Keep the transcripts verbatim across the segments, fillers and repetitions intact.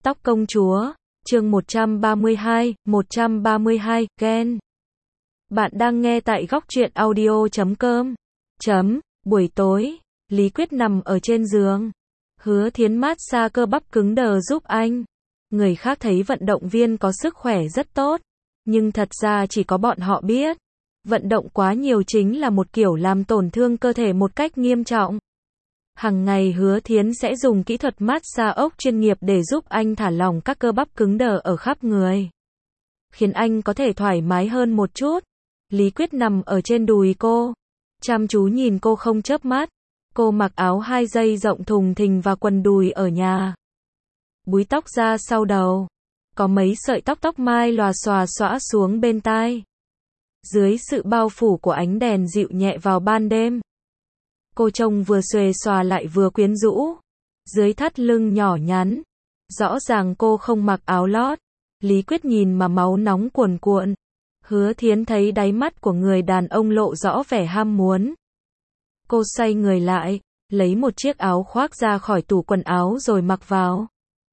Tóc công chúa, chương một trăm ba mươi hai, một trăm ba mươi hai, ghen. Bạn đang nghe tại góc truyện audio chấm com. Chấm, buổi tối, Lý Quyết nằm ở trên giường. Hứa Thiến mát xa cơ bắp cứng đờ giúp anh. Người khác thấy vận động viên có sức khỏe rất tốt, nhưng thật ra chỉ có bọn họ biết. Vận động quá nhiều chính là một kiểu làm tổn thương cơ thể một cách nghiêm trọng. Hằng ngày Hứa Thiến sẽ dùng kỹ thuật mát xa ốc chuyên nghiệp để giúp anh thả lỏng các cơ bắp cứng đờ ở khắp người, khiến anh có thể thoải mái hơn một chút. Lý Quyết nằm ở trên đùi cô, chăm chú nhìn cô không chớp mắt. Cô mặc áo hai dây rộng thùng thình và quần đùi ở nhà. Búi tóc ra sau đầu, có mấy sợi tóc tóc mai lòa xòa xõa xuống bên tai. Dưới sự bao phủ của ánh đèn dịu nhẹ vào ban đêm, cô trông vừa xuề xòa lại vừa quyến rũ. Dưới thắt lưng nhỏ nhắn, rõ ràng cô không mặc áo lót. Lý Quyết nhìn mà máu nóng cuồn cuộn. Hứa Thiến thấy đáy mắt của người đàn ông lộ rõ vẻ ham muốn. Cô xoay người lại, lấy một chiếc áo khoác ra khỏi tủ quần áo rồi mặc vào.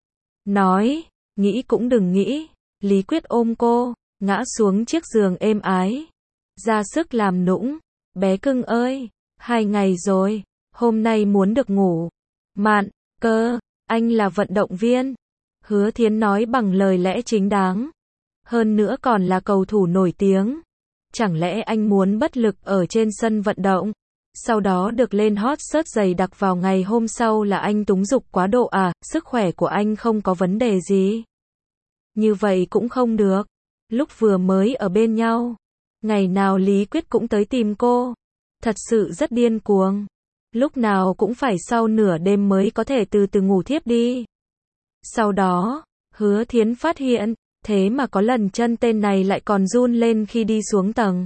Nói, nghĩ cũng đừng nghĩ. Lý Quyết ôm cô, ngã xuống chiếc giường êm ái, ra sức làm nũng. Bé cưng ơi, hai ngày rồi, hôm nay muốn được ngủ. Mạn, cơ, anh là vận động viên. Hứa Thiến nói bằng lời lẽ chính đáng. Hơn nữa còn là cầu thủ nổi tiếng. Chẳng lẽ anh muốn bất lực ở trên sân vận động, sau đó được lên hot search dày đặc vào ngày hôm sau là anh túng dục quá độ à? Sức khỏe của anh không có vấn đề gì. Như vậy cũng không được. Lúc vừa mới ở bên nhau, ngày nào Lý Quyết cũng tới tìm cô. Thật sự rất điên cuồng. Lúc nào cũng phải sau nửa đêm mới có thể từ từ ngủ thiếp đi. Sau đó, Hứa Thiến phát hiện, thế mà có lần chân tên này lại còn run lên khi đi xuống tầng.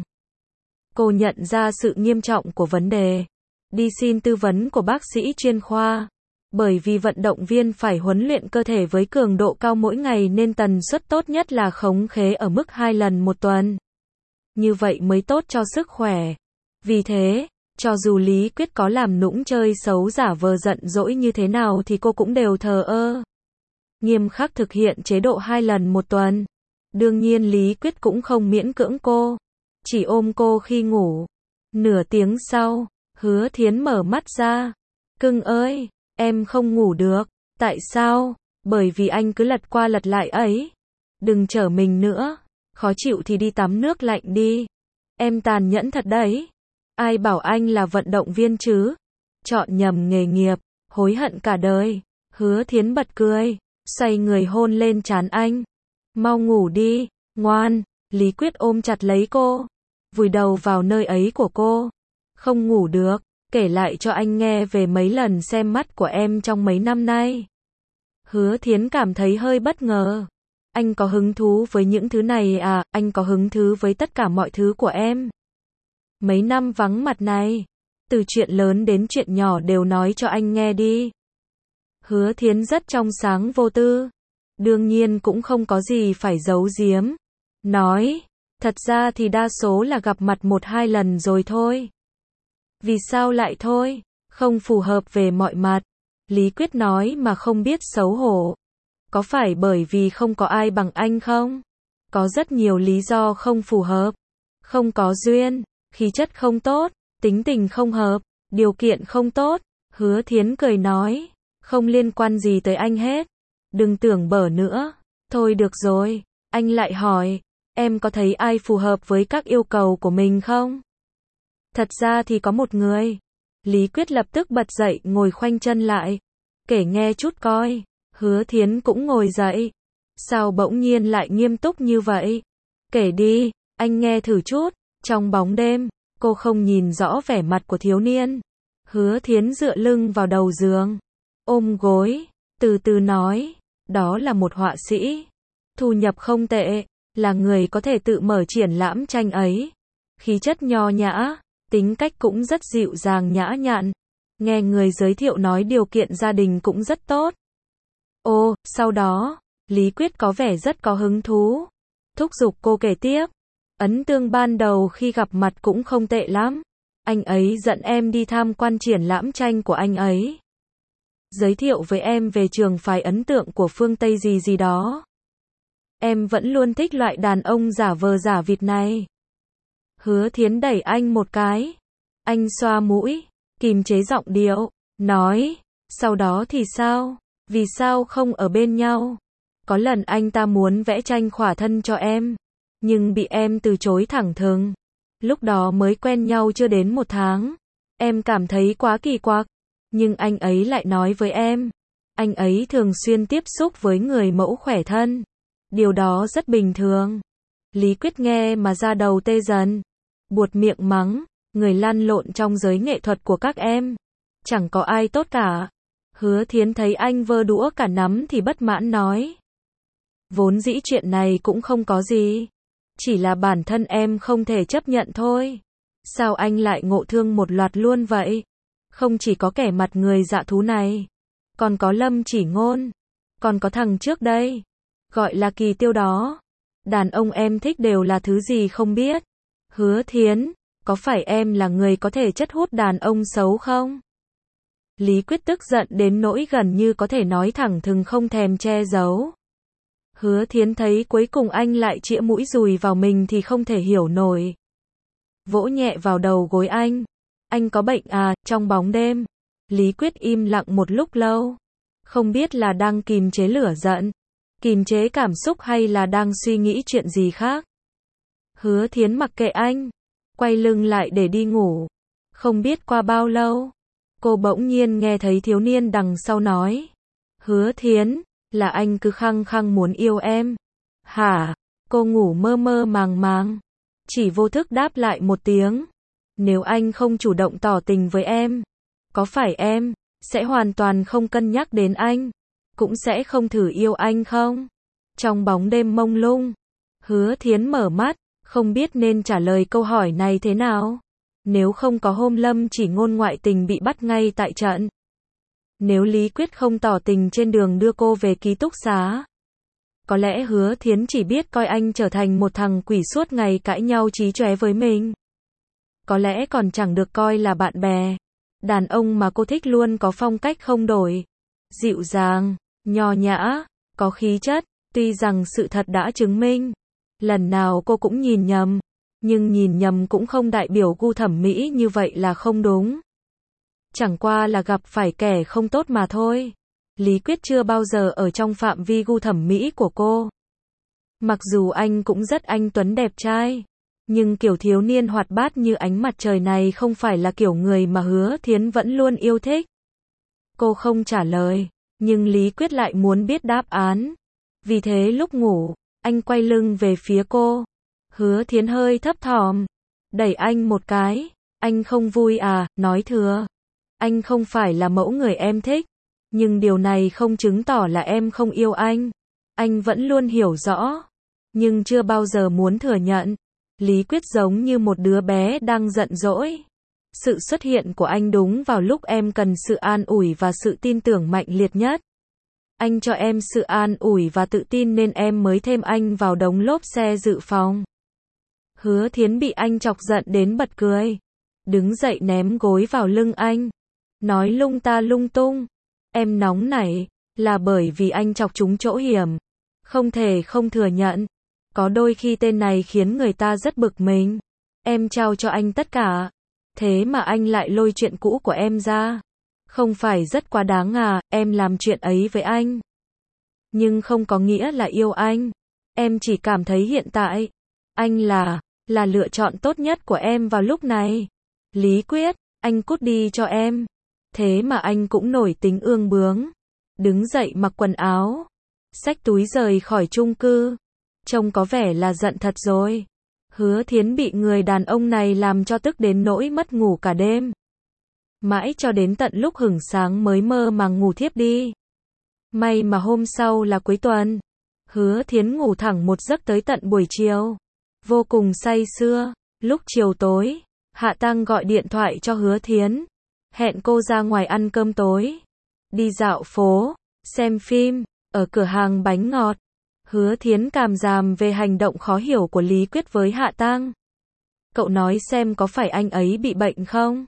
Cô nhận ra sự nghiêm trọng của vấn đề. Đi xin tư vấn của bác sĩ chuyên khoa. Bởi vì vận động viên phải huấn luyện cơ thể với cường độ cao mỗi ngày nên tần suất tốt nhất là khống khế ở mức hai lần một tuần. Như vậy mới tốt cho sức khỏe. Vì thế, cho dù Lý Quyết có làm nũng chơi xấu giả vờ giận dỗi như thế nào thì cô cũng đều thờ ơ. Nghiêm khắc thực hiện chế độ hai lần một tuần. Đương nhiên Lý Quyết cũng không miễn cưỡng cô, chỉ ôm cô khi ngủ. Nửa tiếng sau, Hứa Thiến mở mắt ra. Cưng ơi, em không ngủ được. Tại sao? Bởi vì anh cứ lật qua lật lại ấy. Đừng trở mình nữa. Khó chịu thì đi tắm nước lạnh đi. Em tàn nhẫn thật đấy. Ai bảo anh là vận động viên chứ? Chọn nhầm nghề nghiệp, hối hận cả đời. Hứa Thiến bật cười, xoay người hôn lên trán anh. Mau ngủ đi, ngoan. Lý Quyết ôm chặt lấy cô, vùi đầu vào nơi ấy của cô. Không ngủ được, kể lại cho anh nghe về mấy lần xem mắt của em trong mấy năm nay. Hứa Thiến cảm thấy hơi bất ngờ. Anh có hứng thú với những thứ này à? Anh có hứng thú với tất cả mọi thứ của em. Mấy năm vắng mặt này, từ chuyện lớn đến chuyện nhỏ đều nói cho anh nghe đi. Hứa Thiến rất trong sáng vô tư. Đương nhiên cũng không có gì phải giấu giếm. Nói, thật ra thì đa số là gặp mặt một hai lần rồi thôi. Vì sao lại thôi? Không phù hợp về mọi mặt. Lý Quyết nói mà không biết xấu hổ. Có phải bởi vì không có ai bằng anh không? Có rất nhiều lý do không phù hợp. Không có duyên, khí chất không tốt, tính tình không hợp, điều kiện không tốt. Hứa Thiến cười nói, không liên quan gì tới anh hết. Đừng tưởng bở nữa. Thôi được rồi. Anh lại hỏi, em có thấy ai phù hợp với các yêu cầu của mình không? Thật ra thì có một người. Lý Quyết lập tức bật dậy ngồi khoanh chân lại. Kể nghe chút coi. Hứa Thiến cũng ngồi dậy. Sao bỗng nhiên lại nghiêm túc như vậy? Kể đi, anh nghe thử chút. Trong bóng đêm, cô không nhìn rõ vẻ mặt của thiếu niên. Hứa Thiến dựa lưng vào đầu giường, ôm gối, từ từ nói, đó là một họa sĩ. Thu nhập không tệ, là người có thể tự mở triển lãm tranh ấy. Khí chất nho nhã, tính cách cũng rất dịu dàng nhã nhặn. Nghe người giới thiệu nói điều kiện gia đình cũng rất tốt. Ô, sau đó, Lý Quyết có vẻ rất có hứng thú. Thúc giục cô kể tiếp. Ấn tượng ban đầu khi gặp mặt cũng không tệ lắm. Anh ấy dẫn em đi tham quan triển lãm tranh của anh ấy. giới thiệu với em về trường phái ấn tượng của phương Tây gì gì đó. Em vẫn luôn thích loại đàn ông giả vờ giả vịt này. Hứa Thiến đẩy anh một cái. Anh xoa mũi, kìm chế giọng điệu, nói, sau đó thì sao? Vì sao không ở bên nhau? Có lần anh ta muốn vẽ tranh khỏa thân cho em, nhưng bị em từ chối thẳng thừng. Lúc đó mới quen nhau chưa đến một tháng. Em cảm thấy quá kỳ quặc, nhưng anh ấy lại nói với em, anh ấy thường xuyên tiếp xúc với người mẫu khỏe thân. Điều đó rất bình thường. Lý Quyết nghe mà da đầu tê dần, buột miệng mắng, người lăn lộn trong giới nghệ thuật của các em, chẳng có ai tốt cả. Hứa Thiến thấy anh vơ đũa cả nắm thì bất mãn nói, vốn dĩ chuyện này cũng không có gì, chỉ là bản thân em không thể chấp nhận thôi. Sao anh lại ngộ thương một loạt luôn vậy? Không chỉ có kẻ mặt người dạ thú này, còn có Lâm Chỉ Ngôn, còn có thằng trước đây, gọi là Kỳ Tiêu đó. Đàn ông em thích đều là thứ gì không biết. Hứa Thiến, có phải em là người có thể chất hút đàn ông xấu không? Lý Quyết tức giận đến nỗi gần như có thể nói thẳng thừng không thèm che giấu. Hứa Thiến thấy cuối cùng anh lại chĩa mũi dùi vào mình thì không thể hiểu nổi. Vỗ nhẹ vào đầu gối anh. Anh có bệnh à? Trong bóng đêm, Lý Quyết im lặng một lúc lâu. Không biết là đang kìm chế lửa giận, kìm chế cảm xúc hay là đang suy nghĩ chuyện gì khác. Hứa Thiến mặc kệ anh, quay lưng lại để đi ngủ. Không biết qua bao lâu, cô bỗng nhiên nghe thấy thiếu niên đằng sau nói, Hứa Thiến, là anh cứ khăng khăng muốn yêu em. Hả? Cô ngủ mơ mơ màng màng, chỉ vô thức đáp lại một tiếng. Nếu anh không chủ động tỏ tình với em, có phải em sẽ hoàn toàn không cân nhắc đến anh, cũng sẽ không thử yêu anh không? Trong bóng đêm mông lung, Hứa Thiến mở mắt, không biết nên trả lời câu hỏi này thế nào. Nếu không có hôm Lâm Chỉ Ngôn ngoại tình bị bắt ngay tại trận, nếu Lý Quyết không tỏ tình trên đường đưa cô về ký túc xá, có lẽ Hứa Thiến chỉ biết coi anh trở thành một thằng quỷ suốt ngày cãi nhau chí chóe với mình. Có lẽ còn chẳng được coi là bạn bè. Đàn ông mà cô thích luôn có phong cách không đổi, dịu dàng, nho nhã, có khí chất. Tuy rằng sự thật đã chứng minh, lần nào cô cũng nhìn nhầm, nhưng nhìn nhầm cũng không đại biểu gu thẩm mỹ như vậy là không đúng. Chẳng qua là gặp phải kẻ không tốt mà thôi. Lý Quyết chưa bao giờ ở trong phạm vi gu thẩm mỹ của cô. Mặc dù anh cũng rất anh tuấn đẹp trai, nhưng kiểu thiếu niên hoạt bát như ánh mặt trời này không phải là kiểu người mà Hứa Thiến vẫn luôn yêu thích. Cô không trả lời, nhưng Lý Quyết lại muốn biết đáp án. Vì thế lúc ngủ, anh quay lưng về phía cô. Hứa Thiến hơi thấp thỏm, đẩy anh một cái. Anh không vui à? Nói thừa, anh không phải là mẫu người em thích, nhưng điều này không chứng tỏ là em không yêu anh. Anh vẫn luôn hiểu rõ, nhưng chưa bao giờ muốn thừa nhận. Lý Quyết giống như một đứa bé đang giận dỗi. Sự xuất hiện của anh đúng vào lúc em cần sự an ủi và sự tin tưởng mạnh liệt nhất. Anh cho em sự an ủi và tự tin nên em mới thêm anh vào đống lốp xe dự phòng. Hứa Thiến bị anh chọc giận đến bật cười, đứng dậy ném gối vào lưng anh, nói lung ta lung tung. Em nóng nảy, là bởi vì anh chọc trúng chỗ hiểm. Không thể không thừa nhận, có đôi khi tên này khiến người ta rất bực mình. Em trao cho anh tất cả, thế mà anh lại lôi chuyện cũ của em ra. Không phải rất quá đáng à? Em làm chuyện ấy với anh, nhưng không có nghĩa là yêu anh. Em chỉ cảm thấy hiện tại, anh là, là lựa chọn tốt nhất của em vào lúc này. Lý Quyết, anh cút đi cho em. Thế mà anh cũng nổi tính ương bướng. Đứng dậy mặc quần áo, xách túi rời khỏi chung cư. Trông có vẻ là giận thật rồi. Hứa Thiến bị người đàn ông này làm cho tức đến nỗi mất ngủ cả đêm. Mãi cho đến tận lúc hửng sáng mới mơ màng ngủ thiếp đi. May mà hôm sau là cuối tuần. Hứa Thiến ngủ thẳng một giấc tới tận buổi chiều. Vô cùng say sưa. Lúc chiều tối, Hạ Tăng gọi điện thoại cho Hứa Thiến. Hẹn cô ra ngoài ăn cơm tối, đi dạo phố, xem phim, ở cửa hàng bánh ngọt. Hứa Thiến cảm giảm về hành động khó hiểu của Lý Quyết với Hạ Tăng. Cậu nói xem có phải anh ấy bị bệnh không?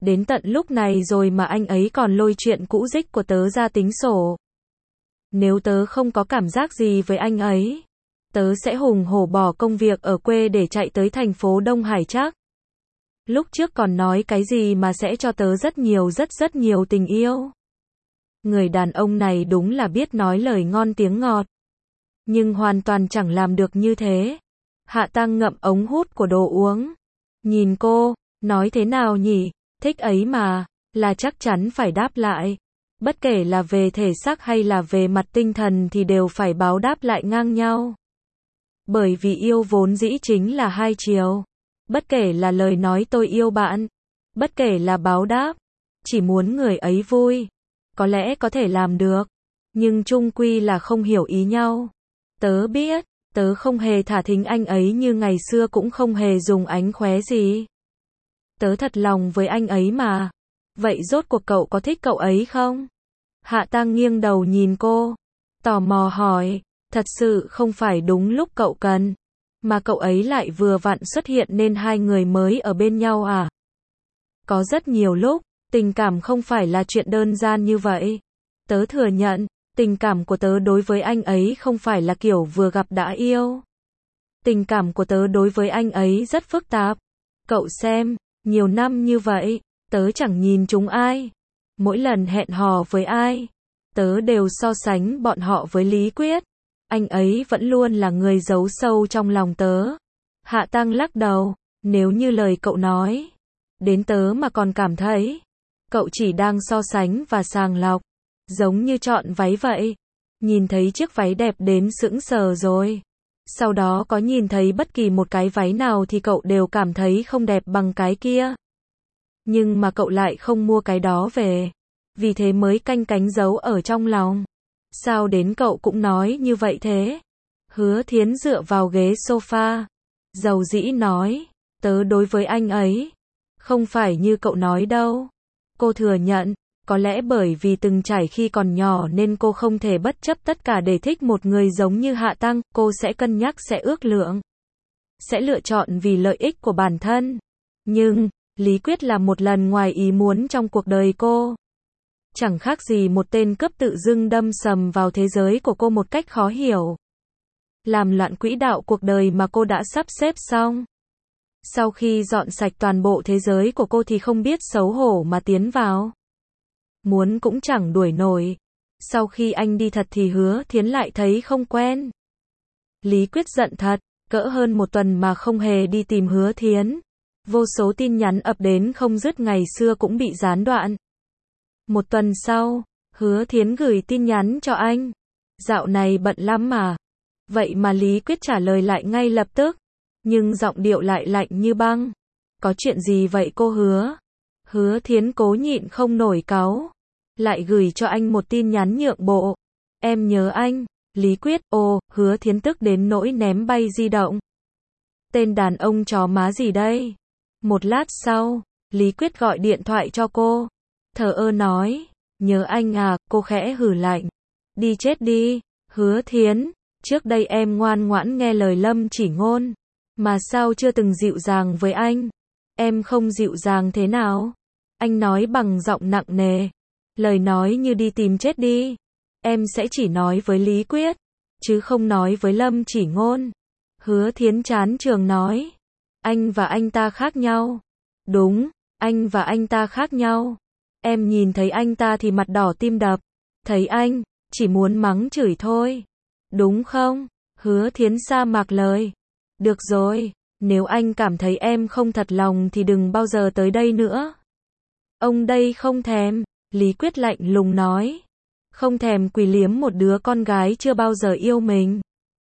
Đến tận lúc này rồi mà anh ấy còn lôi chuyện cũ dích của tớ ra tính sổ. Nếu tớ không có cảm giác gì với anh ấy, tớ sẽ hùng hổ bỏ công việc ở quê để chạy tới thành phố Đông Hải chắc. Lúc trước còn nói cái gì mà sẽ cho tớ rất nhiều rất rất nhiều tình yêu. Người đàn ông này đúng là biết nói lời ngon tiếng ngọt. Nhưng hoàn toàn chẳng làm được như thế. Hạ Tăng ngậm ống hút của đồ uống. Nhìn cô, nói thế nào nhỉ, thích ấy mà, là chắc chắn phải đáp lại. Bất kể là về thể xác hay là về mặt tinh thần thì đều phải báo đáp lại ngang nhau. Bởi vì yêu vốn dĩ chính là hai chiều. Bất kể là lời nói tôi yêu bạn, bất kể là báo đáp, chỉ muốn người ấy vui. Có lẽ có thể làm được, nhưng chung quy là không hiểu ý nhau. Tớ biết, tớ không hề thả thính anh ấy như ngày xưa cũng không hề dùng ánh khóe gì. Tớ thật lòng với anh ấy mà. Vậy rốt cuộc cậu có thích cậu ấy không? Hạ Tăng nghiêng đầu nhìn cô, tò mò hỏi, thật sự không phải đúng lúc cậu cần, mà cậu ấy lại vừa vặn xuất hiện nên hai người mới ở bên nhau à? Có rất nhiều lúc, tình cảm không phải là chuyện đơn giản như vậy. Tớ thừa nhận, tình cảm của tớ đối với anh ấy không phải là kiểu vừa gặp đã yêu. Tình cảm của tớ đối với anh ấy rất phức tạp. Cậu xem, nhiều năm như vậy, tớ chẳng nhìn chúng ai. Mỗi lần hẹn hò với ai, tớ đều so sánh bọn họ với Lý Quyết. Anh ấy vẫn luôn là người giấu sâu trong lòng tớ. Hạ Tăng lắc đầu, nếu như lời cậu nói, đến tớ mà còn cảm thấy, cậu chỉ đang so sánh và sàng lọc, giống như chọn váy vậy. Nhìn thấy chiếc váy đẹp đến sững sờ rồi. Sau đó có nhìn thấy bất kỳ một cái váy nào thì cậu đều cảm thấy không đẹp bằng cái kia. Nhưng mà cậu lại không mua cái đó về. Vì thế mới canh cánh giấu ở trong lòng. Sao đến cậu cũng nói như vậy thế? Hứa Thiến dựa vào ghế sofa, dầu dĩ nói, tớ đối với anh ấy, không phải như cậu nói đâu. Cô thừa nhận, có lẽ bởi vì từng trải khi còn nhỏ nên cô không thể bất chấp tất cả để thích một người giống như Hạ Tăng, cô sẽ cân nhắc, sẽ ước lượng, sẽ lựa chọn vì lợi ích của bản thân. Nhưng, Lý Quyết là một lần ngoài ý muốn trong cuộc đời cô. Chẳng khác gì một tên cướp tự dưng đâm sầm vào thế giới của cô một cách khó hiểu. Làm loạn quỹ đạo cuộc đời mà cô đã sắp xếp xong. Sau khi dọn sạch toàn bộ thế giới của cô thì không biết xấu hổ mà tiến vào. Muốn cũng chẳng đuổi nổi. Sau khi anh đi thật thì Hứa Thiến lại thấy không quen. Lý Quyết giận thật, cỡ hơn một tuần mà không hề đi tìm Hứa Thiến. Vô số tin nhắn ập đến không dứt, ngày xưa cũng bị gián đoạn. Một tuần sau, Hứa Thiến gửi tin nhắn cho anh. Dạo này bận lắm mà. Vậy mà Lý Quyết trả lời lại ngay lập tức. Nhưng giọng điệu lại lạnh như băng. Có chuyện gì vậy cô Hứa? Hứa Thiến cố nhịn không nổi cáu. Lại gửi cho anh một tin nhắn nhượng bộ. Em nhớ anh. Lý Quyết, ồ, Hứa Thiến tức đến nỗi ném bay di động. Tên đàn ông chó má gì đây? Một lát sau, Lý Quyết gọi điện thoại cho cô. Thờ ơ nói, nhớ anh à, cô khẽ hừ lạnh. Đi chết đi, Hứa Thiến, trước đây em ngoan ngoãn nghe lời Lâm Chỉ Ngôn. Mà sao chưa từng dịu dàng với anh? Em không dịu dàng thế nào? Anh nói bằng giọng nặng nề. Lời nói như đi tìm chết đi. Em sẽ chỉ nói với Lý Quyết, chứ không nói với Lâm Chỉ Ngôn. Hứa Thiến chán trường nói. Anh và anh ta khác nhau. Đúng, anh và anh ta khác nhau. Em nhìn thấy anh ta thì mặt đỏ tim đập. Thấy anh, chỉ muốn mắng chửi thôi. Đúng không? Hứa Thiến sa mạc lời. Được rồi, nếu anh cảm thấy em không thật lòng thì đừng bao giờ tới đây nữa. Ông đây không thèm, Lý Quyết lạnh lùng nói. Không thèm quỳ liếm một đứa con gái chưa bao giờ yêu mình.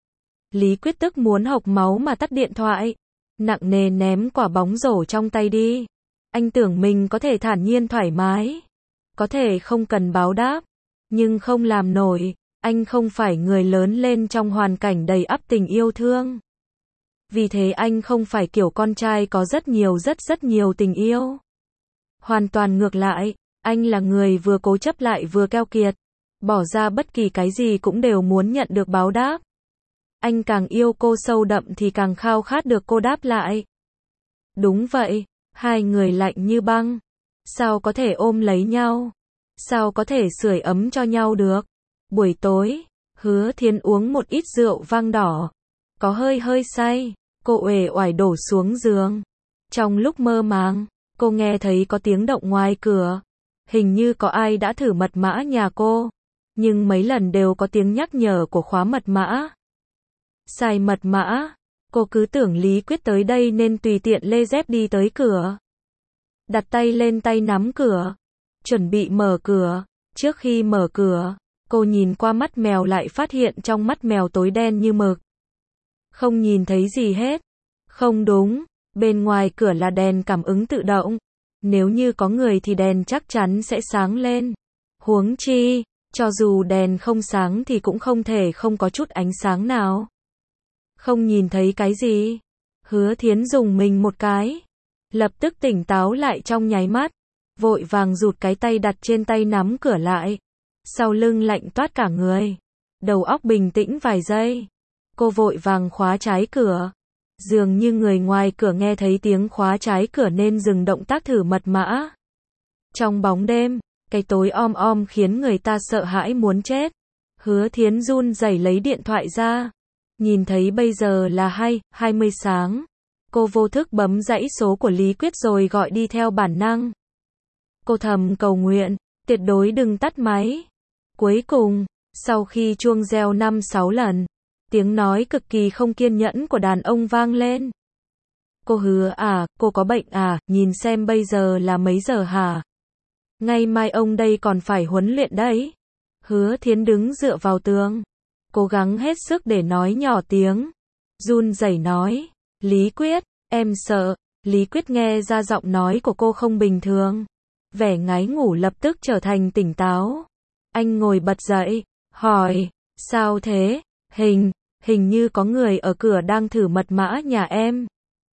Lý Quyết tức muốn hộc máu mà tắt điện thoại. Nặng nề ném quả bóng rổ trong tay đi. Anh tưởng mình có thể thản nhiên thoải mái. Có thể không cần báo đáp. Nhưng không làm nổi. Anh không phải người lớn lên trong hoàn cảnh đầy ắp tình yêu thương. Vì thế anh không phải kiểu con trai có rất nhiều rất rất nhiều tình yêu. Hoàn toàn ngược lại, anh là người vừa cố chấp lại vừa keo kiệt. Bỏ ra bất kỳ cái gì cũng đều muốn nhận được báo đáp. Anh càng yêu cô sâu đậm thì càng khao khát được cô đáp lại. Đúng vậy, hai người lạnh như băng. Sao có thể ôm lấy nhau? Sao có thể sưởi ấm cho nhau được? Buổi tối, Hứa Thiến uống một ít rượu vang đỏ, có hơi hơi say, cô uể oải đổ xuống giường. Trong lúc mơ màng, cô nghe thấy có tiếng động ngoài cửa. Hình như có ai đã thử mật mã nhà cô, nhưng mấy lần đều có tiếng nhắc nhở của khóa mật mã. Sai mật mã, cô cứ tưởng Lý Quyết tới đây nên tùy tiện lê dép đi tới cửa. Đặt tay lên tay nắm cửa, chuẩn bị mở cửa. Trước khi mở cửa, cô nhìn qua mắt mèo lại phát hiện trong mắt mèo tối đen như mực. Không nhìn thấy gì hết. Không đúng, bên ngoài cửa là đèn cảm ứng tự động. Nếu như có người thì đèn chắc chắn sẽ sáng lên. Huống chi, cho dù đèn không sáng thì cũng không thể không có chút ánh sáng nào. Không nhìn thấy cái gì. Hứa Thiến dùng mình một cái. Lập tức tỉnh táo lại trong nháy mắt. Vội vàng rụt cái tay đặt trên tay nắm cửa lại. Sau lưng lạnh toát cả người. Đầu óc bình tĩnh vài giây. Cô vội vàng khóa trái cửa. Dường như người ngoài cửa nghe thấy tiếng khóa trái cửa nên dừng động tác thử mật mã. Trong bóng đêm, cái tối om om khiến người ta sợ hãi muốn chết. Hứa Thiến run rẩy lấy điện thoại ra. Nhìn thấy bây giờ là hai, hai mươi sáng. Cô vô thức bấm dãy số của Lý Quyết rồi gọi đi theo bản năng. Cô thầm cầu nguyện, tuyệt đối đừng tắt máy. Cuối cùng, sau khi chuông reo năm sáu lần, tiếng nói cực kỳ không kiên nhẫn của đàn ông vang lên. Cô Hứa à, cô có bệnh à, nhìn xem bây giờ là mấy giờ hả? Ngày mai ông đây còn phải huấn luyện đấy. Hứa Thiến đứng dựa vào tường, cố gắng hết sức để nói nhỏ tiếng. Run rẩy nói, Lý Quyết, em sợ. Lý Quyết nghe ra giọng nói của cô không bình thường. Vẻ ngái ngủ lập tức trở thành tỉnh táo. Anh ngồi bật dậy, hỏi, sao thế? Hình, hình như có người ở cửa đang thử mật mã nhà em.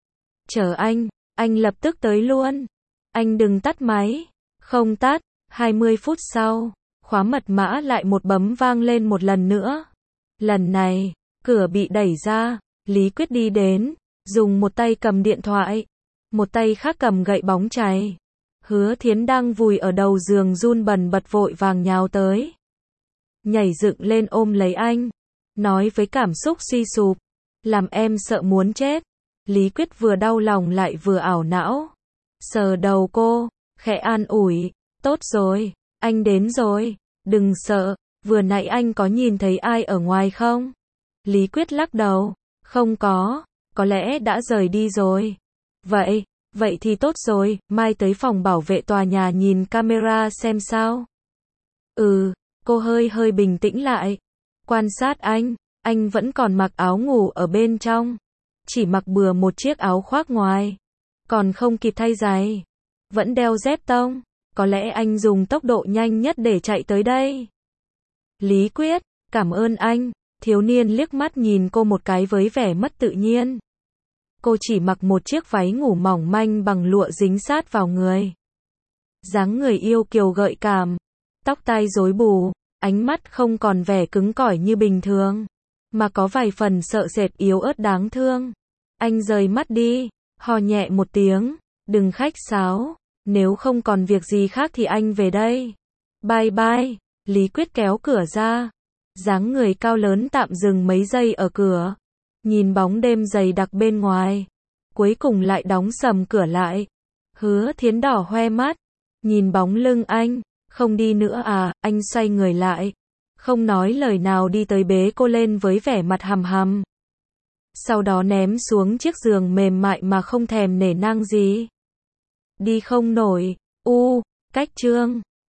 Chờ anh, anh lập tức tới luôn. Anh đừng tắt máy. Không tắt. hai mươi phút sau, khóa mật mã lại một bấm vang lên một lần nữa. Lần này, cửa bị đẩy ra, Lý Quyết đi đến, dùng một tay cầm điện thoại, một tay khác cầm gậy bóng chày. Hứa Thiến đang vùi ở đầu giường run bần bật vội vàng nhào tới. Nhảy dựng lên ôm lấy anh, nói với cảm xúc suy sụp, làm em sợ muốn chết. Lý Quyết vừa đau lòng lại vừa ảo não. Sờ đầu cô, khẽ an ủi, tốt rồi, anh đến rồi, đừng sợ, vừa nãy anh có nhìn thấy ai ở ngoài không? Lý Quyết lắc đầu, không có, có lẽ đã rời đi rồi. Vậy, vậy thì tốt rồi, mai tới phòng bảo vệ tòa nhà nhìn camera xem sao. Ừ, cô hơi hơi bình tĩnh lại. Quan sát anh, anh vẫn còn mặc áo ngủ ở bên trong. Chỉ mặc bừa một chiếc áo khoác ngoài. Còn không kịp thay giày. Vẫn đeo dép tông. Có lẽ anh dùng tốc độ nhanh nhất để chạy tới đây. Lý Quyết, cảm ơn anh. Thiếu niên liếc mắt nhìn cô một cái với vẻ mất tự nhiên. Cô chỉ mặc một chiếc váy ngủ mỏng manh bằng lụa dính sát vào người. Dáng người yêu kiều gợi cảm. Tóc tai rối bù. Ánh mắt không còn vẻ cứng cỏi như bình thường, mà có vài phần sợ sệt yếu ớt đáng thương. Anh rời mắt đi, hò nhẹ một tiếng, đừng khách sáo, nếu không còn việc gì khác thì anh về đây. Bye bye. Lý Quyết kéo cửa ra, dáng người cao lớn tạm dừng mấy giây ở cửa, nhìn bóng đêm dày đặc bên ngoài, cuối cùng lại đóng sầm cửa lại. Hứa Thiến đỏ hoe mắt, nhìn bóng lưng anh. Không đi nữa à? Anh xoay người lại, không nói lời nào đi tới bế cô lên với vẻ mặt hầm hầm. Sau đó ném xuống chiếc giường mềm mại mà không thèm nể nang gì. Đi không nổi. U, cách chương